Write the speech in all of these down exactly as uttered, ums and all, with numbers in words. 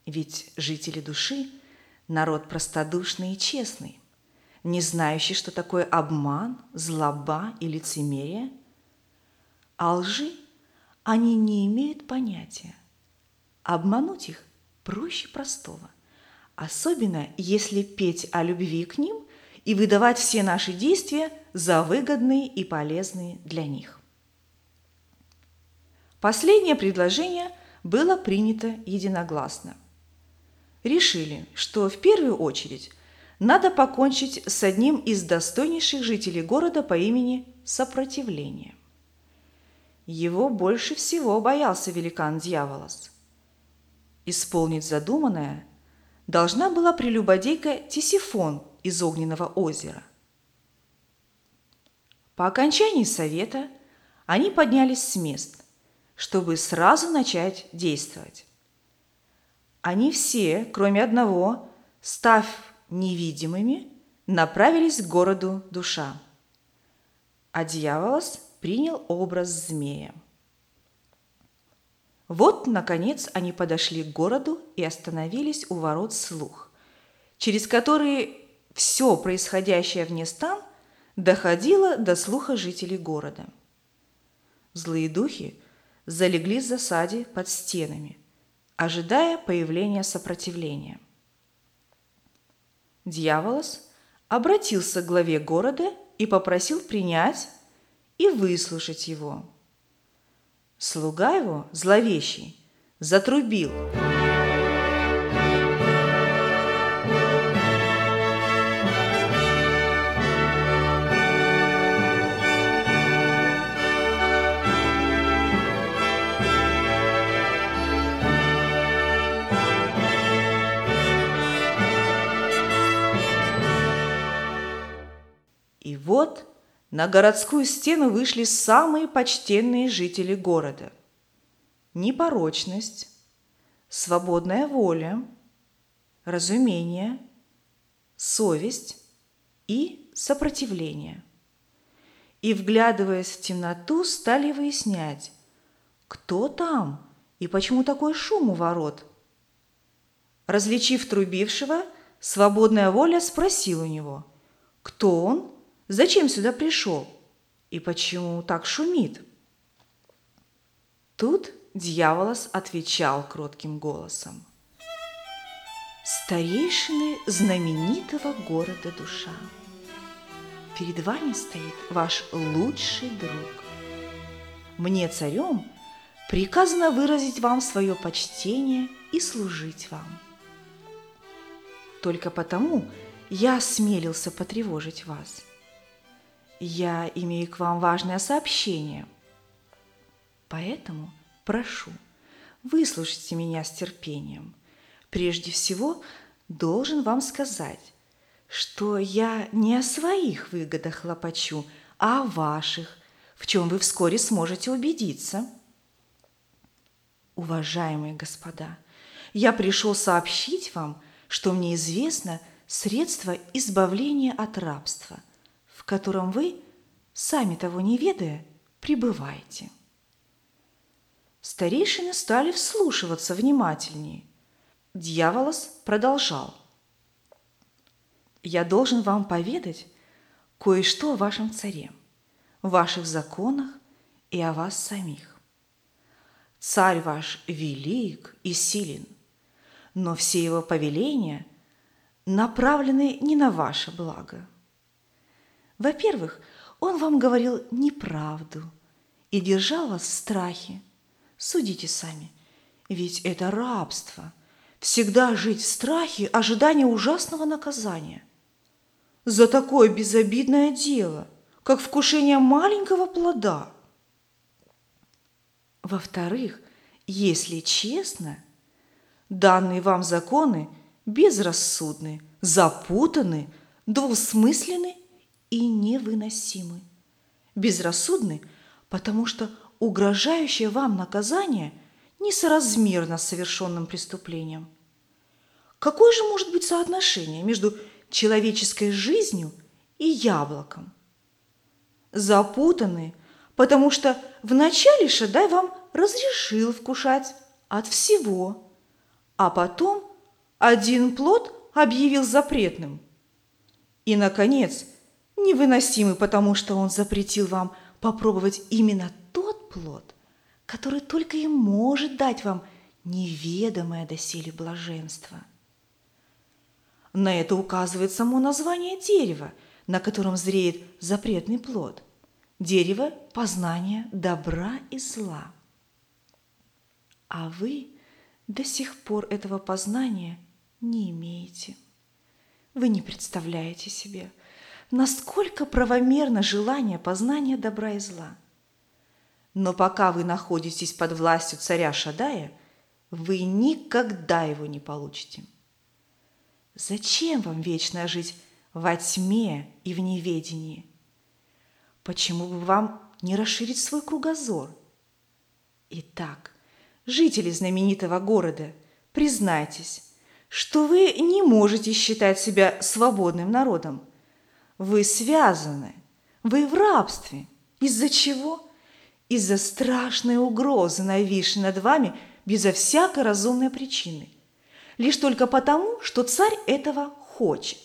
Ведь жители души – народ простодушный и честный, не знающий, что такое обман, злоба и лицемерие. О лжи они не имеют понятия. Обмануть их проще простого, особенно если петь о любви к ним и выдавать все наши действия за выгодные и полезные для них. Последнее предложение было принято единогласно. Решили, что в первую очередь надо покончить с одним из достойнейших жителей города по имени Сопротивление. Его больше всего боялся великан Дьяволос. Исполнить задуманное должна была прелюбодейка Тисифон из Огненного озера. По окончании совета они поднялись с мест, чтобы сразу начать действовать. Они все, кроме одного, став невидимыми, направились к городу Душа. А Дьяволос принял образ змея. Вот, наконец, они подошли к городу и остановились у ворот Слух, через которые все происходящее вне стан доходило до слуха жителей города. Злые духи залегли в засаде под стенами, ожидая появления сопротивления. Дьяволос обратился к главе города и попросил принять и выслушать его. Слуга его, зловещий, затрубил. И вот на городскую стену вышли самые почтенные жители города. Непорочность, свободная воля, разумение, совесть и сопротивление. И, вглядываясь в темноту, стали выяснять, кто там и почему такой шум у ворот. Различив трубившего, свободная воля спросила у него, кто он, зачем сюда пришел и почему так шумит. Тут Дьяволос отвечал кротким голосом: «Старейшины знаменитого города Душа, перед вами стоит ваш лучший друг. Мне, царем, приказано выразить вам свое почтение и служить вам. Только потому я осмелился потревожить вас. Я имею к вам важное сообщение, поэтому прошу, выслушайте меня с терпением. Прежде всего, должен вам сказать, что я не о своих выгодах хлопочу, а о ваших, в чем вы вскоре сможете убедиться. Уважаемые господа, я пришел сообщить вам, что мне известно средство избавления от рабства, в котором вы, сами того не ведая, пребываете». Старейшины стали вслушиваться внимательнее. Дьяволос продолжал: «Я должен вам поведать кое-что о вашем царе, ваших законах и о вас самих. Царь ваш велик и силен, но все его повеления направлены не на ваше благо. Во-первых, он вам говорил неправду и держал вас в страхе. Судите сами, ведь это рабство – всегда жить в страхе ожидания ужасного наказания за такое безобидное дело, как вкушение маленького плода. Во-вторых, если честно, данные вам законы безрассудны, запутаны, двусмысленны и невыносимы. Безрассудны, потому что угрожающее вам наказание несоразмерно с совершенным преступлением. Какое же может быть соотношение между человеческой жизнью и яблоком? Запутаны, потому что вначале Шадай вам разрешил вкушать от всего, а потом один плод объявил запретным. И, наконец, невыносимый, потому что он запретил вам попробовать именно тот плод, который только и может дать вам неведомое доселе блаженство. На это указывает само название дерева, на котором зреет запретный плод. Дерево познания добра и зла. А вы до сих пор этого познания не имеете. Вы не представляете себе, насколько правомерно желание познания добра и зла. Но пока вы находитесь под властью царя Шаддая, вы никогда его не получите. Зачем вам вечно жить во тьме и в неведении? Почему бы вам не расширить свой кругозор? Итак, жители знаменитого города, признайтесь, что вы не можете считать себя свободным народом. Вы связаны, вы в рабстве. Из-за чего? Из-за страшной угрозы, нависшей над вами безо всякой разумной причины. Лишь только потому, что царь этого хочет.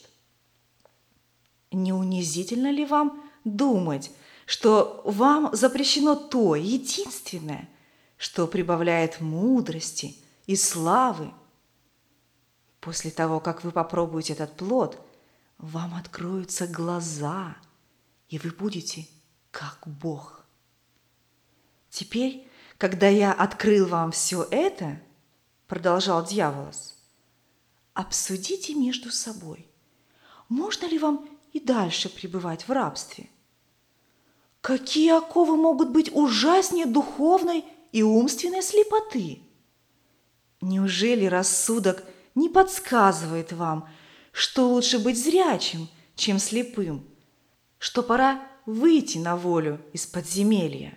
Не унизительно ли вам думать, что вам запрещено то единственное, что прибавляет мудрости и славы? После того, как вы попробуете этот плод, вам откроются глаза, и вы будете как Бог. Теперь, когда я открыл вам все это, продолжал дьяволос, обсудите между собой, можно ли вам и дальше пребывать в рабстве. Какие оковы могут быть ужаснее духовной и умственной слепоты? Неужели рассудок не подсказывает вам, что лучше быть зрячим, чем слепым, что пора выйти на волю из подземелья?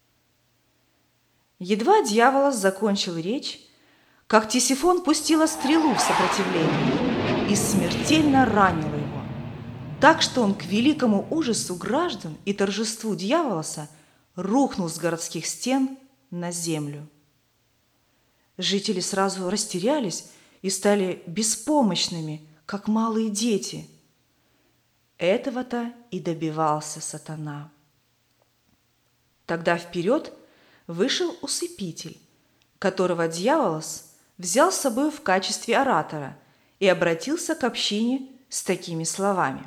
Едва дьяволос закончил речь, как Тисифон пустила стрелу в сопротивление и смертельно ранила его, так что он к великому ужасу граждан и торжеству дьяволоса рухнул с городских стен на землю. Жители сразу растерялись и стали беспомощными, как малые дети. Этого-то и добивался сатана. Тогда вперед вышел усыпитель, которого дьяволос взял с собой в качестве оратора и обратился к общине с такими словами.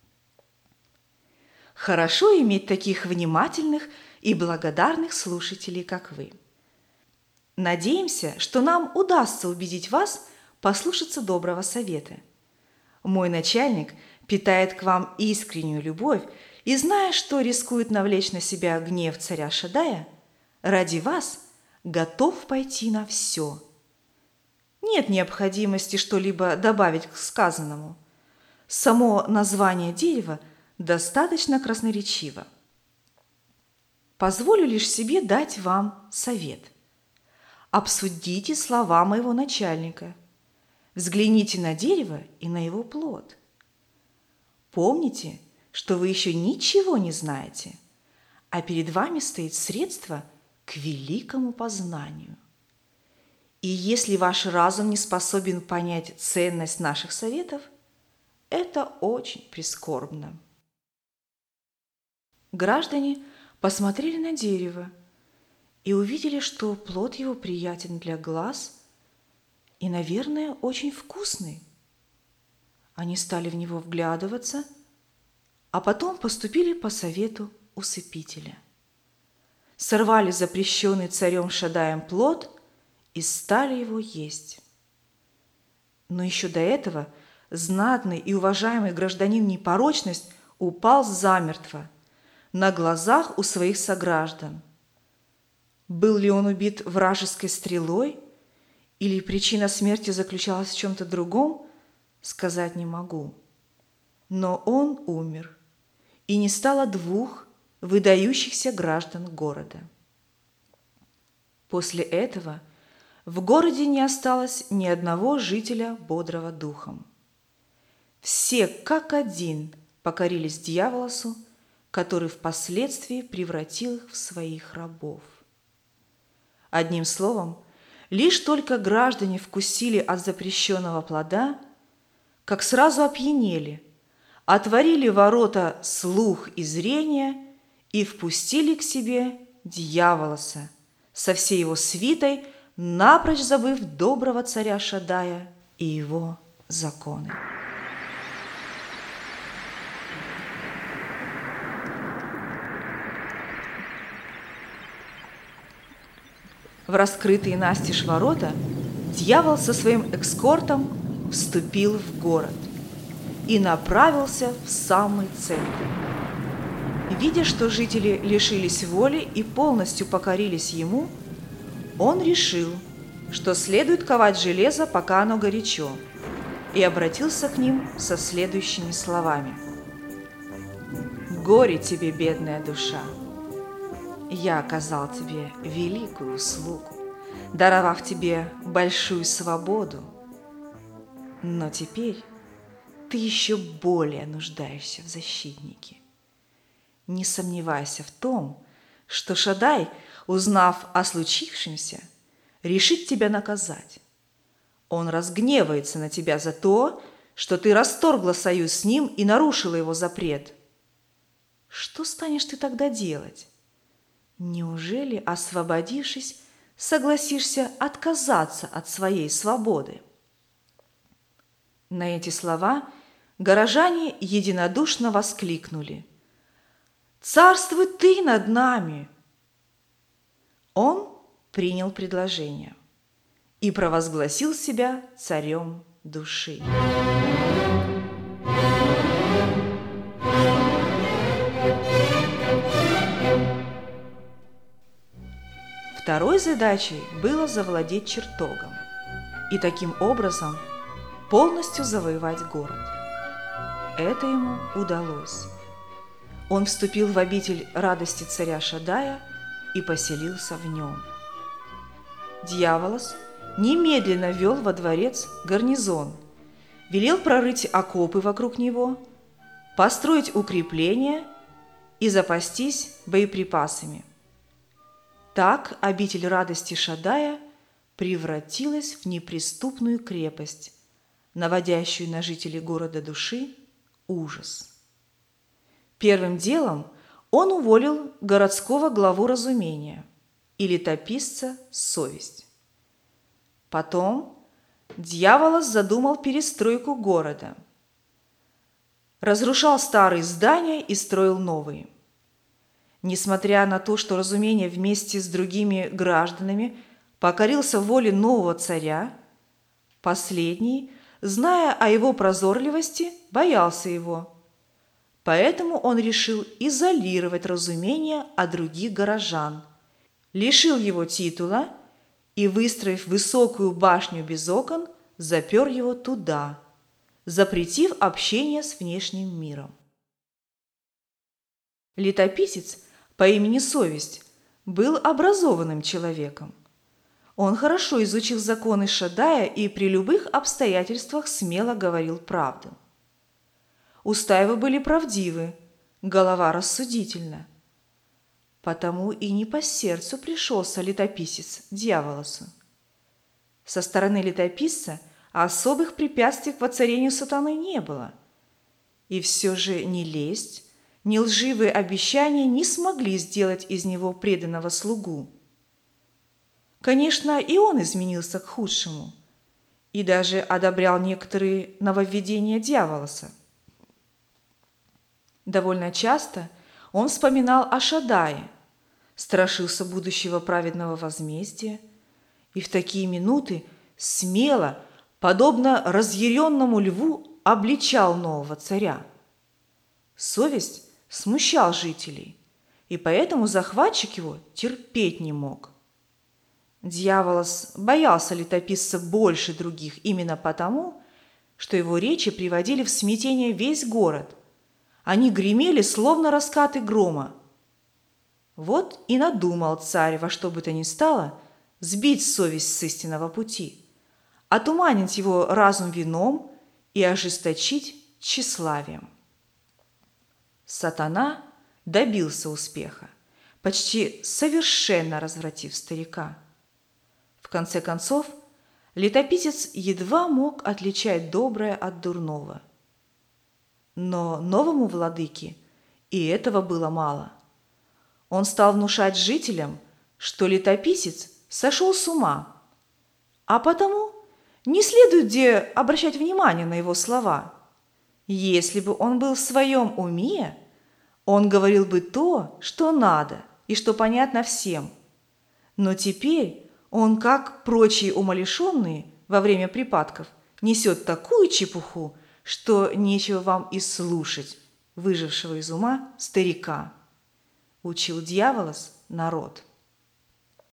«Хорошо иметь таких внимательных и благодарных слушателей, как вы. Надеемся, что нам удастся убедить вас послушаться доброго совета. Мой начальник питает к вам искреннюю любовь и, зная, что рискует навлечь на себя гнев царя Шаддая, ради вас готов пойти на все. Нет необходимости что-либо добавить к сказанному. Само название дерева достаточно красноречиво. Позволю лишь себе дать вам совет. Обсудите слова моего начальника. Взгляните на дерево и на его плод. Помните, что вы еще ничего не знаете, а перед вами стоит средство к великому познанию. И если ваш разум не способен понять ценность наших советов, это очень прискорбно. Граждане посмотрели на дерево и увидели, что плод его приятен для глаз и, наверное, очень вкусный. Они стали в него вглядываться, а потом поступили по совету усыпителя. Сорвали запрещенный царем Шаддаем плод и стали его есть. Но еще до этого знатный и уважаемый гражданин Непорочность упал замертво на глазах у своих сограждан. Был ли он убит вражеской стрелой, или причина смерти заключалась в чем-то другом, сказать не могу. Но он умер, и не стало двух выдающихся граждан города. После этого в городе не осталось ни одного жителя бодрого духом. Все как один покорились дьяволосу, который впоследствии превратил их в своих рабов. Одним словом, Лишь только граждане вкусили от запрещенного плода, как сразу опьянели, отворили ворота слух и зрения и впустили к себе дьяволоса со всей его свитой, напрочь забыв доброго царя Шаддая и его законы. В раскрытые настежь ворота дьявол со своим эскортом вступил в город и направился в самый центр. Видя, что жители лишились воли и полностью покорились ему, он решил, что следует ковать железо, пока оно горячо, и обратился к ним со следующими словами. «Горе тебе, бедная душа! Я оказал тебе великую услугу, даровав тебе большую свободу, но теперь ты еще более нуждаешься в защитнике. Не сомневайся в том, что Шаддай, узнав о случившемся, решит тебя наказать. Он разгневается на тебя за то, что ты расторгла союз с ним и нарушила его запрет. Что станешь ты тогда делать? Неужели, освободившись, согласишься отказаться от своей свободы?» На эти слова горожане единодушно воскликнули: «Царствуй ты над нами!» Он принял предложение и провозгласил себя царем души. Второй задачей было завладеть чертогом и таким образом полностью завоевать город. Это ему удалось. Он вступил в обитель радости царя Шаддая и поселился в нем. Дьяволос немедленно ввел во дворец гарнизон, велел прорыть окопы вокруг него, построить укрепления и запастись боеприпасами. Так обитель радости Шаддая превратилась в неприступную крепость, наводящую на жителей города души ужас. Первым делом он уволил городского главу разумения и летописца совесть. Потом дьяволос задумал перестройку города, разрушал старые здания и строил новые. Несмотря на то, что разумение вместе с другими гражданами покорился воле нового царя, последний, зная о его прозорливости, боялся его. Поэтому он решил изолировать разумение от других горожан, лишил его титула и, выстроив высокую башню без окон, запер его туда, запретив общение с внешним миром. Летописец по имени Совесть был образованным человеком. Он хорошо изучил законы Шаддая и при любых обстоятельствах смело говорил правду. Уста его были правдивы, голова рассудительна. Потому и не по сердцу пришелся летописец дьяволосу. Со стороны летописца особых препятствий к воцарению сатаны не было. И все же ни лесть, ни лживые обещания не смогли сделать из него преданного слугу. Конечно, и он изменился к худшему и даже одобрял некоторые нововведения дьяволоса. Довольно часто он вспоминал о Шаддае, страшился будущего праведного возмездия и в такие минуты смело, подобно разъяренному льву, обличал нового царя. Совесть смущал жителей, и поэтому захватчик его терпеть не мог. Дьяволос боялся летописца больше других именно потому, что его речи приводили в смятение весь город. Они гремели, словно раскаты грома. Вот и надумал царь во что бы то ни стало сбить совесть с истинного пути, отуманить его разум вином и ожесточить тщеславием. Сатана добился успеха, почти совершенно развратив старика. В В конце концов, летописец едва мог отличать доброе от дурного. Но новому владыке и этого было мало. Он стал внушать жителям, что летописец сошел с ума, а потому не следует где обращать внимание на его слова. Если бы он был в своем уме, он говорил бы то, что надо и что понятно всем. Но теперь он, как прочие умалишенные во время припадков, несет такую чепуху, что нечего вам и слушать выжившего из ума старика. Учил дьяволос народ.